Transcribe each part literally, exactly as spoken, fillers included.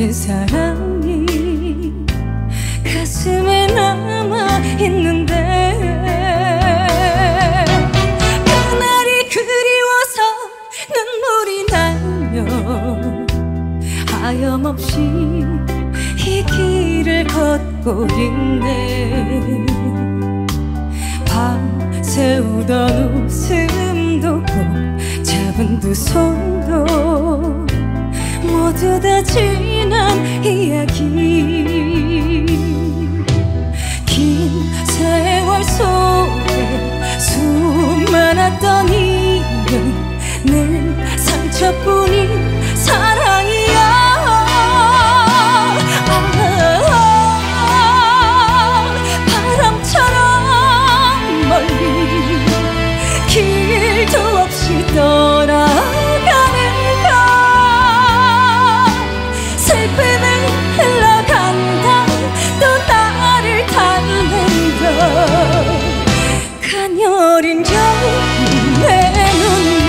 모진 사랑이 가슴에 남아있는데 그날이 그리워서 눈물이 나며 하염없이 이 길을 걷고 있네. 밤새우던 웃음도 꼭 잡은 두 손도 모두 다 지난 이야기. 긴 세월 속에 수많았던 일은 늘 상처뿐인 사랑이야. 바람처럼 멀리 길도 없이 떠나가는가. 슬픔을 흘러간다 또 나를 닮는다. 가녀린 겨울의 눈물.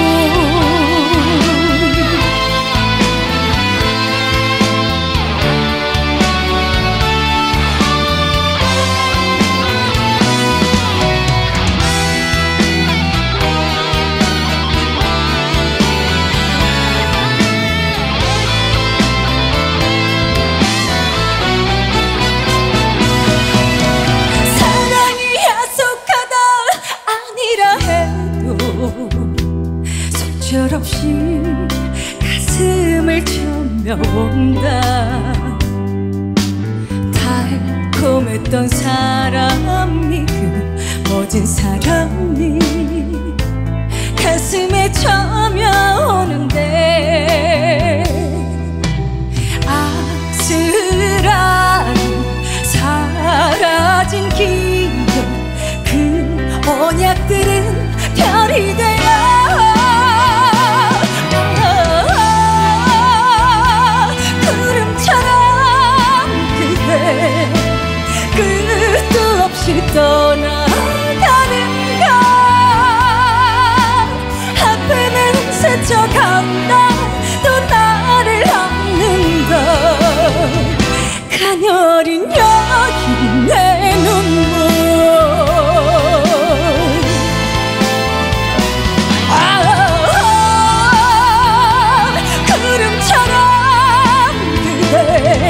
속절없이 가슴을 쳐며온다. 달콤했던 사람이 그 모진 사랑이 가슴에 쳐며오는데 아슬아슬 사라진 기억 그 언약들은 별이 되어 끝도 없이 떠나가는가. 아픔은 스쳐간다 또 나를 안는다. 가녀린 여기 내 눈물. 아, 구름처럼 그대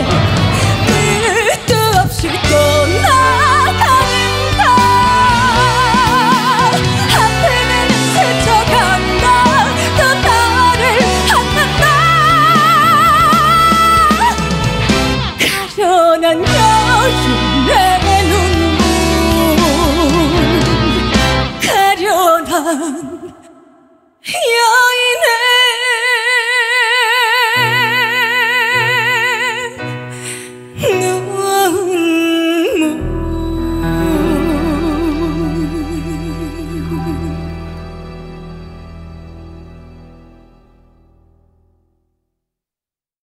가련한 여인의 눈물. 가련한